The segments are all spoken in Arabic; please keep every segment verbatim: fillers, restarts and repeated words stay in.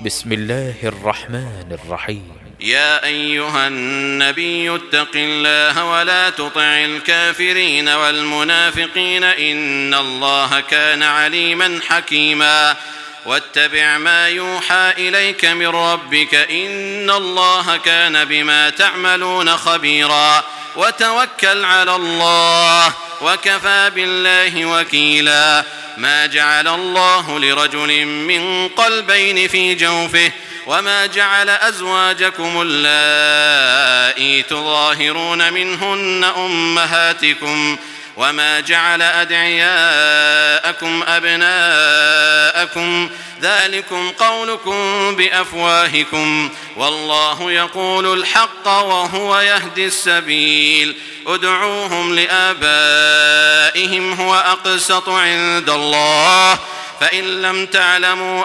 بسم الله الرحمن الرحيم. يا أيها النبي اتق الله ولا تطع الكافرين والمنافقين إن الله كان عليما حكيما واتبع ما يوحى إليك من ربك إن الله كان بما تعملون خبيرا وتوكل على الله وكفى بالله وكيلا. ما جعل الله لرجل من قلبين في جوفه وما جعل أزواجكم اللائي تظاهرون منهن أمهاتكم وما جعل أدعياءكم أبناءكم ذلكم قولكم بأفواهكم والله يقول الحق وهو يهدي السبيل. ادعوهم لآبائهم هو أقسط عند الله فإن لم تعلموا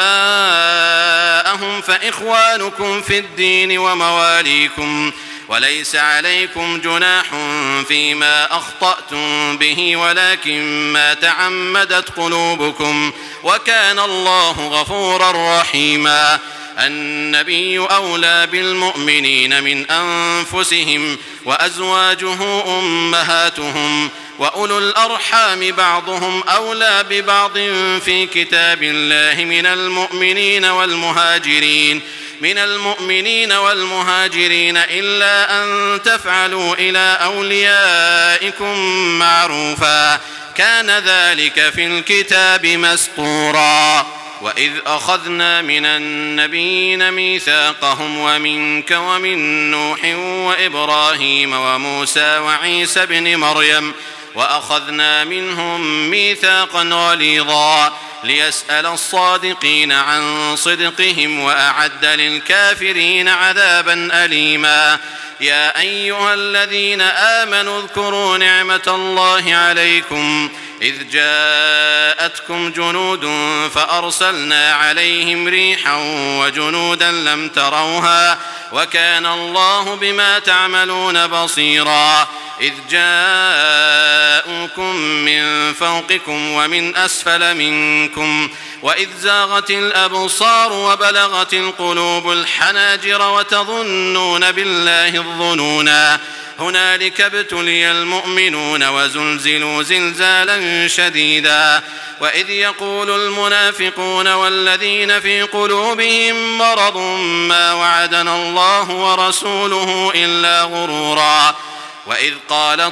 آباءهم فإخوانكم في الدين ومواليكم وليس عليكم جناح فيما أخطأتم به ولكن ما تعمدت قلوبكم وكان الله غفورا رحيما. النبي أولى بالمؤمنين من أنفسهم وأزواجه أمهاتهم وأولو الأرحام بعضهم أولى ببعض في كتاب الله من المؤمنين والمهاجرين من المؤمنين والمهاجرين إلا أن تفعلوا إلى أوليائكم معروفا كان ذلك في الكتاب مسطورا. وإذ أخذنا من النبيين ميثاقهم ومنك ومن نوح وإبراهيم وموسى وعيسى بن مريم وأخذنا منهم ميثاقا غليظا ليسأل الصادقين عن صدقهم وأعد للكافرين عذابا أليما. يا أيها الذين آمنوا اذكروا نعمة الله عليكم إذ جاءتكم جنود فأرسلنا عليهم ريحا وجنودا لم تروها وكان الله بما تعملون بصيرا. إذ جاءوكم من فوقكم ومن أسفل منكم وإذ زاغت الأبصار وبلغت القلوب الحناجر وتظنون بالله الظنونا هنالك ابتلي المؤمنون وزلزلوا زلزالا شديدا. وإذ يقول المنافقون والذين في قلوبهم مرض ما وعدنا الله ورسوله إلا غرورا. وإذ قالت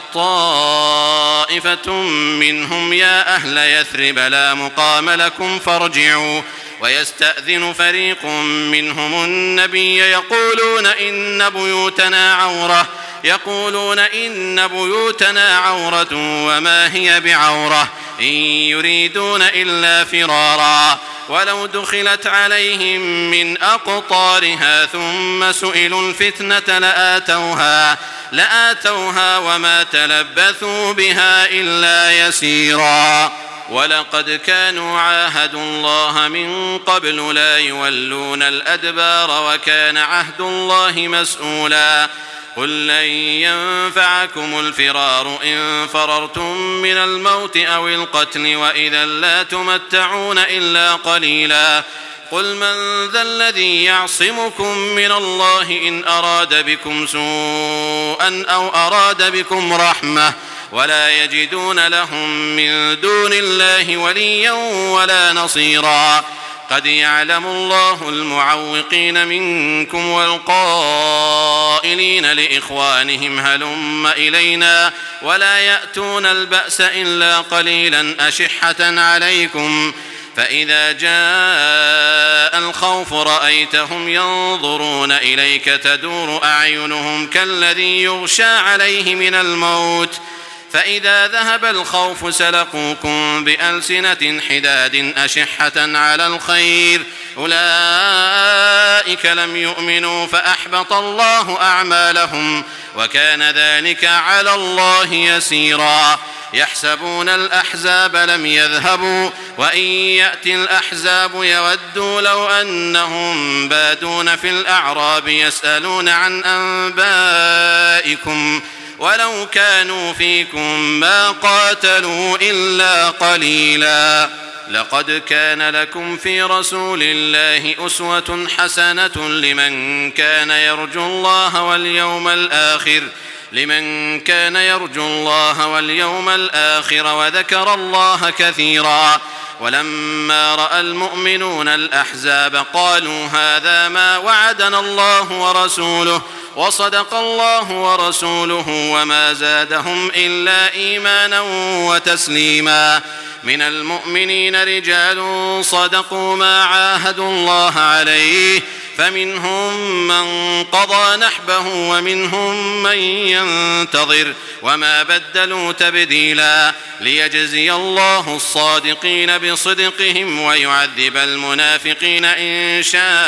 طائفة منهم يا أهل يثرب لا مقام لكم فارجعوا ويستأذن فريق منهم النبي يقولون إن بيوتنا عورة يقولون إن بيوتنا عورة وما هي بعورة إن يريدون إلا فرارا ولو دخلت عليهم من أقطارها ثم سئلوا الفتنة لآتوها لآتوها وما تلبثوا بها إلا يسيرا. ولقد كانوا عاهدوا الله من قبل لا يولون الأدبار وكان عهد الله مسؤولا. قل لن ينفعكم الفرار إن فررتم من الموت أو القتل وإذا لا تمتعون إلا قليلا. قل من ذا الذي يعصمكم من الله إن أراد بكم سوءا أو أراد بكم رحمة ولا يجدون لهم من دون الله وليا ولا نصيرا. قد يعلم الله المعوقين منكم والقائلين لإخوانهم هلم إلينا ولا يأتون البأس إلا قليلا أشحة عليكم فإذا جاء الخوف رأيتهم ينظرون إليك تدور أعينهم كالذي يغشى عليه من الموت فإذا ذهب الخوف سلقوكم بألسنة حداد أشحة على الخير أولئك لم يؤمنوا فأحبط الله أعمالهم وكان ذلك على الله يسيرا. يحسبون الأحزاب لم يذهبوا وإن يأتي الأحزاب يودوا لو أنهم بادون في الأعراب يسألون عن أنبائكم ولو كانوا فيكم ما قاتلوا إلا قليلا. لقد كان لكم في رسول الله أسوة حسنة لمن كان يرجو الله واليوم الآخر لمن كان يرجو الله واليوم الآخر وذكر الله كثيرا. ولما رأى المؤمنون الأحزاب قالوا هذا ما وعدنا الله ورسوله وصدق الله ورسوله وما زادهم إلا إيمانا وتسليما. من المؤمنين رجال صدقوا ما عاهدوا الله عليه فمنهم من قضى نحبه ومنهم من ينتظر وما بدلوا تبديلا، ليجزي الله الصادقين بصدقهم ويعذب المنافقين إن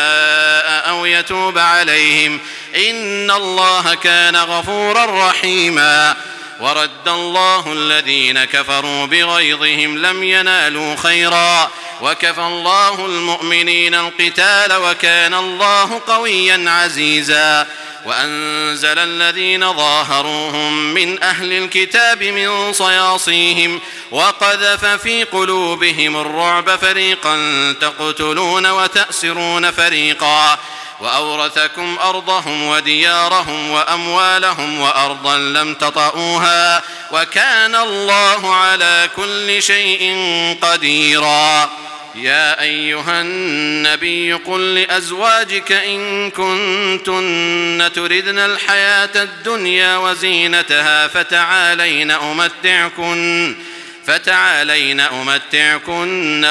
شاء أو يتوب عليهم إن الله كان غفورا رحيما. ورد الله الذين كفروا بغيظهم لم ينالوا خيرا وكفى الله المؤمنين القتال وكان الله قويا عزيزا. وأنزل الذين ظاهروهم من أهل الكتاب من صياصيهم وقذف في قلوبهم الرعب فريقا تقتلون وتأسرون فريقا وأورثكم أرضهم وديارهم وأموالهم وأرضا لم تطئوها وكان الله على كل شيء قديرا. يا أيها النبي قل لأزواجك إن كنتن تردن الحياة الدنيا وزينتها فتعالين أمتعكن فتعالين أمتعكن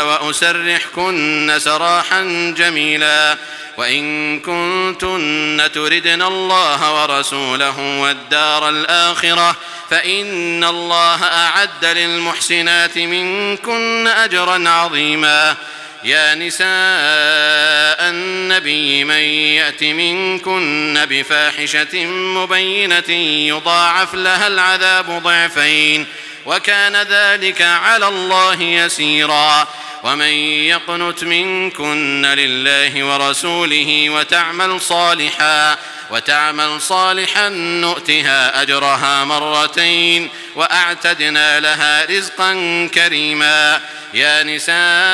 وأسرحكن سراحا جميلا. وإن كنتن تردن الله ورسوله والدار الآخرة فإن الله أعد للمحسنات منكن أجرا عظيما. يا نساء النبي من يأت منكن بفاحشة مبينة يضاعف لها العذاب ضعفين وكان ذلك على الله يسيرا. ومن يقنت منكن لله ورسوله وتعمل صالحا وتعمل صالحا نؤتها أجرها مرتين وأعتدنا لها رزقا كريما. يا نساء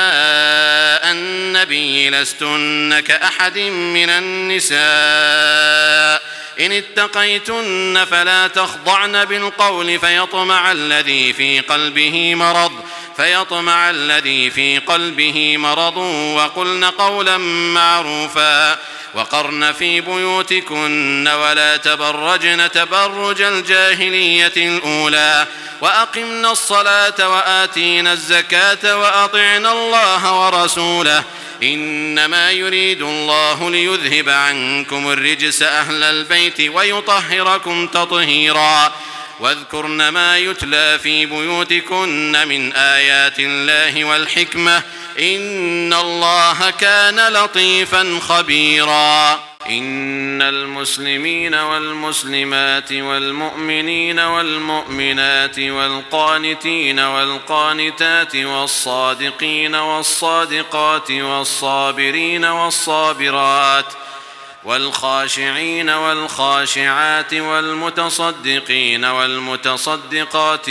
النبي لستن كأحد من النساء إن اتقيتن فلا تخضعن بالقول فيطمع الذي في قلبه مرض فيطمع الذي في قلبه مرض وقلن قولا معروفا. وقرن في بيوتكن ولا تبرجن تبرج الجاهلية الأولى وأقمنا الصلاة وآتينا الزكاة وأطعنا الله ورسوله إنما يريد الله ليذهب عنكم الرجس أهل البيت ويطهركم تطهيرا. واذكرن ما يتلى في بيوتكن من آيات الله والحكمة إن الله كان لطيفا خبيرا. إن المسلمين والمسلمات والمؤمنين والمؤمنات والقانتين والقانتات والصادقين والصادقات والصابرين والصابرات والخاشعين والخاشعات والمتصدقين والمتصدقات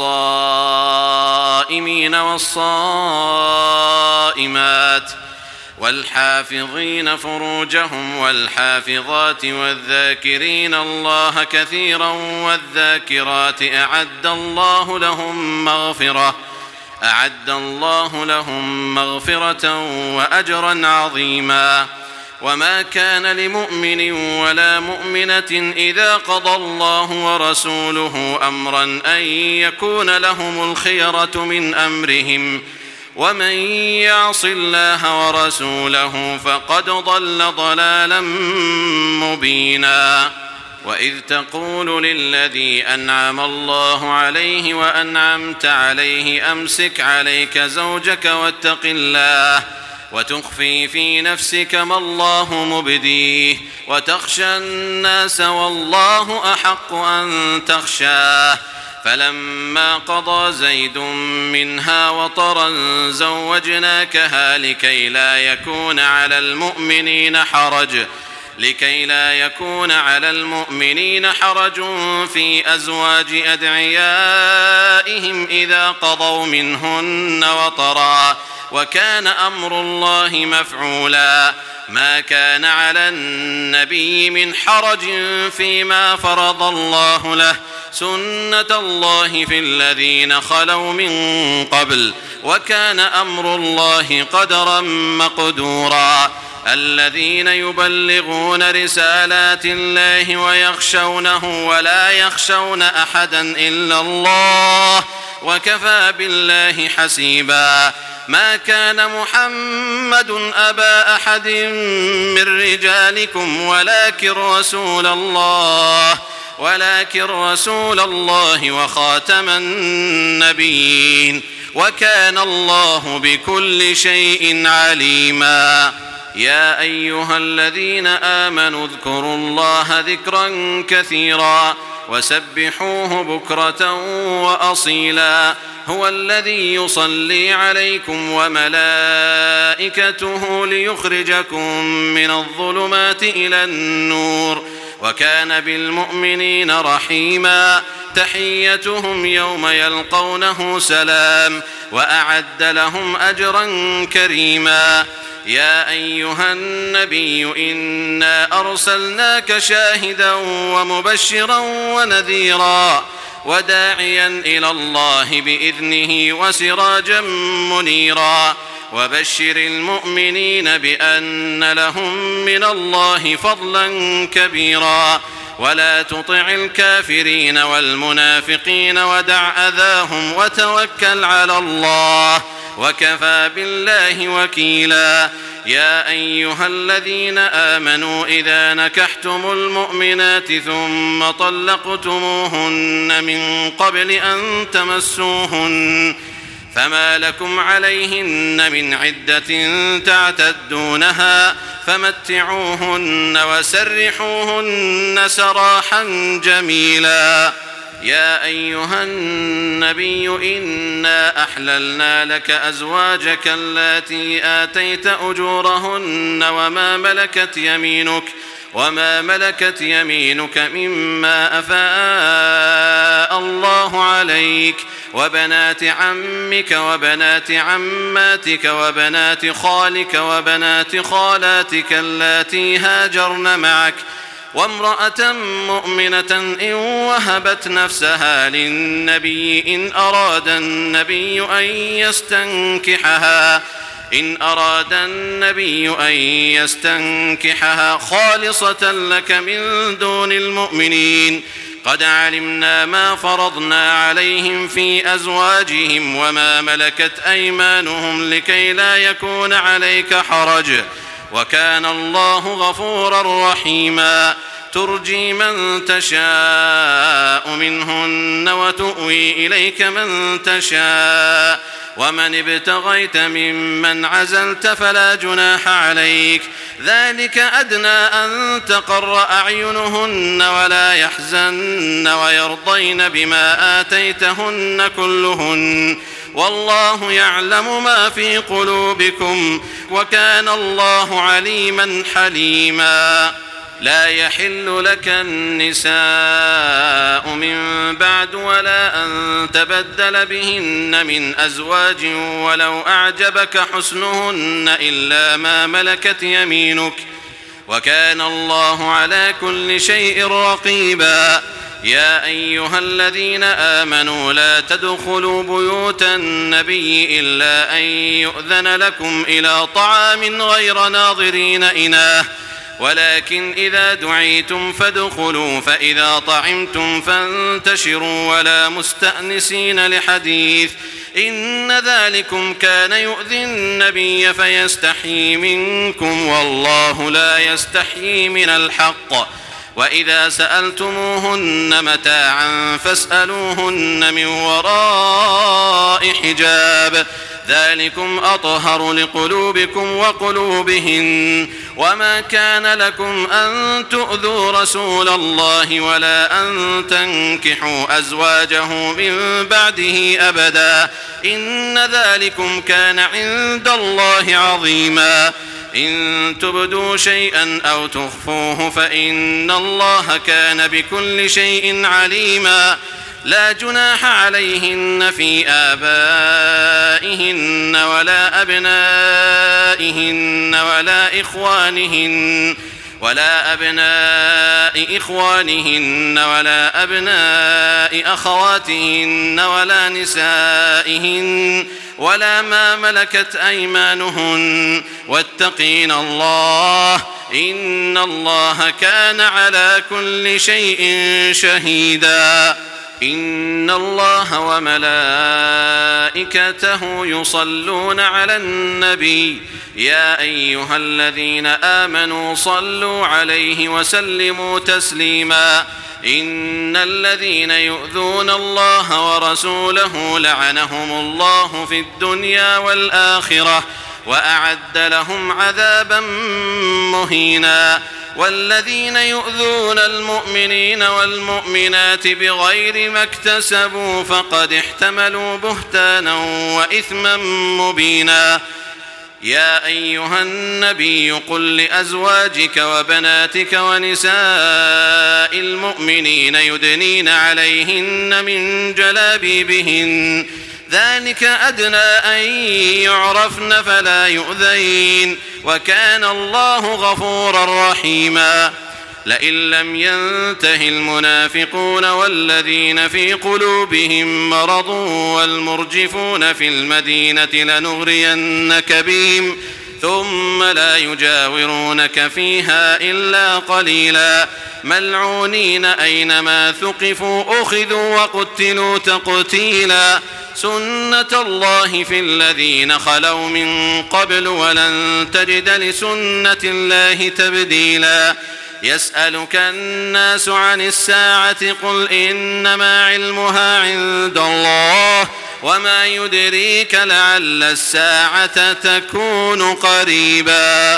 والصائمين والصائمات والحافظين فروجهم والحافظات والذاكرين الله كثيرا والذاكرات أعد الله لهم مغفرة أعد الله لهم مغفرة وأجرا عظيما. وما كان لمؤمن ولا مؤمنة إذا قضى الله ورسوله أمرا أن يكون لهم الخيرة من أمرهم ومن يعص الله ورسوله فقد ضل ضلالا مبينا. وإذ تقول للذي أنعم الله عليه وأنعمت عليه أمسك عليك زوجك واتق الله وتخفي في نفسك ما الله مبديه وتخشى الناس والله أحق أن تخشاه. فلما قضى زيد منها وطرا زوجناكها لكي لا يكون على المؤمنين حرج لكي لا يكون على المؤمنين حرج في أزواج أدعيائهم إذا قضوا منهن وطرا، وكان أمر الله مفعولا. ما كان على النبي من حرج فيما فرض الله له، سنة الله في الذين خلوا من قبل، وكان أمر الله قدرا مقدورا. الذين يبلغون رسالات الله ويخشونه ولا يخشون أحدا إلا الله، وكفى بالله حسيبا. ما كان محمد أبا أحد من رجالكم ولكن رسول الله ولكن رسول الله وخاتم النبيين، وكان الله بكل شيء عليما. يا أيها الذين آمنوا اذكروا الله ذكرا كثيرا وسبحوه بكرة وأصيلا. هو الذي يصلي عليكم وملائكته ليخرجكم من الظلمات إلى النور، وكان بالمؤمنين رحيما. تحيتهم يوم يلقونه سلام، وأعد لهم أجرا كريما. يا أيها النبي إنا أرسلناك شاهدا ومبشرا ونذيرا وداعيا إلى الله بإذنه وسراجا منيرا. وبشر المؤمنين بأن لهم من الله فضلا كبيرا. ولا تطع الكافرين والمنافقين ودع أذاهم وتوكل على الله، وكفى بالله وكيلا. يا أيها الذين آمنوا إذا نكحتم المؤمنات ثم طلقتموهن من قبل أن تمسوهن فما لكم عليهن من عدة تعتدونها فمتعوهن وسرحوهن سراحا جميلا. يا أيها النبي إنا أحللنا لك أزواجك اللاتي آتيت أجورهن وما ملكت يمينك وما ملكت يمينك مما أفاء الله عليك، وبنات عمك وبنات عماتك وبنات خالك وبنات خالاتك اللاتي هاجرن معك، وامرأة مؤمنة إن وهبت نفسها للنبي إن أراد النبي أن يستنكحها إن أراد النبي أن يستنكحها خالصة لك من دون المؤمنين. قد علمنا ما فرضنا عليهم في أزواجهم وما ملكت أيمانهم لكي لا يكون عليك حرج، وكان الله غفورا رحيما. ترجي من تشاء منهن وتؤوي إليك من تشاء، ومن ابتغيت ممن عزلت فلا جناح عليك. ذلك أدنى أن تقر أعينهن ولا يحزن ويرضين بما آتيتهن كلهن، والله يعلم ما في قلوبكم، وكان الله عليما حليما. لا يحل لك النساء من بعد ولا أن تبدل بهن من أزواج ولو أعجبك حسنهن إلا ما ملكت يمينك، وكان الله على كل شيء رقيبا. يا أيها الذين آمنوا لا تدخلوا بيوت النبي إلا أن يؤذن لكم إلى طعام غير ناظرين إناه، ولكن إذا دعيتم فادخلوا، فإذا طعمتم فانتشروا ولا مستأنسين لحديث، إن ذلكم كان يؤذي النبي فيستحيي منكم، والله لا يستحيي من الحق. وإذا سألتموهن متاعا فاسألوهن من وراء حجاب، ذلكم أطهر لقلوبكم وقلوبهن. وما كان لكم أن تؤذوا رسول الله ولا أن تنكحوا أزواجه من بعده أبدا، إن ذلكم كان عند الله عظيما. إن تبدوا شيئا أو تخفوه فإن الله كان بكل شيء عليما لا جناح عليهن في آبائهن ولا أبنائهن ولا إخوانهن ولا أبناء إخوانهن ولا أبناء أخواتهن ولا نسائهن ولا ما ملكت أيمانهن واتقين الله إن الله كان على كل شيء شهيدا إن الله وملائكته يصلون على النبي يا أيها الذين آمنوا صلوا عليه وسلموا تسليما إن الذين يؤذون الله ورسوله لعنهم الله في الدنيا والآخرة وأعد لهم عذابا مهينا والذين يؤذون المؤمنين والمؤمنات بغير ما اكتسبوا فقد احتملوا بهتانا وإثما مبينا يا أيها النبي قل لأزواجك وبناتك ونساء المؤمنين يدنين عليهن من جلابيبهن ذلك أدنى أن يعرفن فلا يؤذين وكان الله غفورا رحيما لئن لم ينته المنافقون والذين في قلوبهم مرض والمرجفون في المدينة لنغرينك بهم ثم لا يجاورونك فيها إلا قليلا ملعونين أينما ثقفوا أخذوا وقتلوا تقتيلا سنة الله في الذين خلوا من قبل ولن تجد لسنة الله تبديلا يسألك الناس عن الساعة قل إنما علمها عند الله وما يدريك لعل الساعة تكون قريبا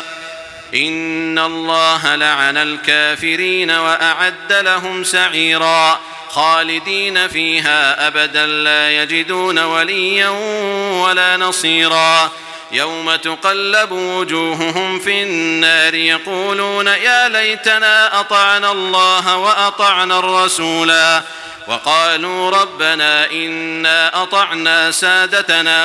إن الله لعن الكافرين وأعد لهم سعيرا خالدين فيها أبدا لا يجدون وليا ولا نصيرا يوم تقلب وجوههم في النار يقولون يا ليتنا أطعنا الله وأطعنا الرسولا وقالوا ربنا إنا أطعنا سادتنا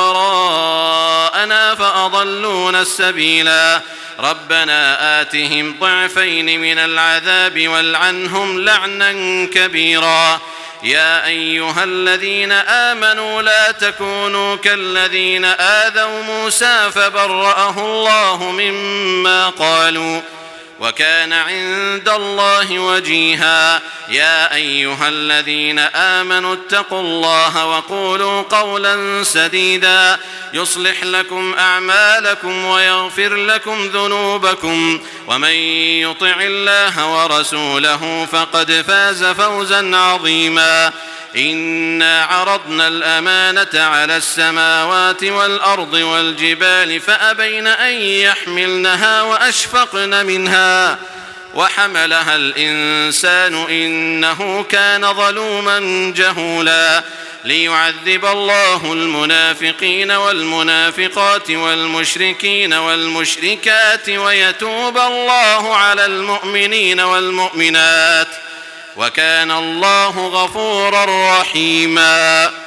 وكبراءنا فأضلونا السبيلا ربنا آتهم ضعفين من العذاب والعنهم لعنا كبيرا يا أيها الذين آمنوا لا تكونوا كالذين آذوا موسى فبرأه الله مما قالوا وكان عند الله وجيها يا أيها الذين آمنوا اتقوا الله وقولوا قولا سديدا يصلح لكم أعمالكم ويغفر لكم ذنوبكم ومن يطع الله ورسوله فقد فاز فوزا عظيما إنا عرضنا الأمانة على السماوات والأرض والجبال فأبين أن يحملنها وأشفقن منها وحملها الإنسان إنه كان ظلوما جهولا ليعذب الله المنافقين والمنافقات والمشركين والمشركات ويتوب الله على المؤمنين والمؤمنات وكان الله غفورا رحيما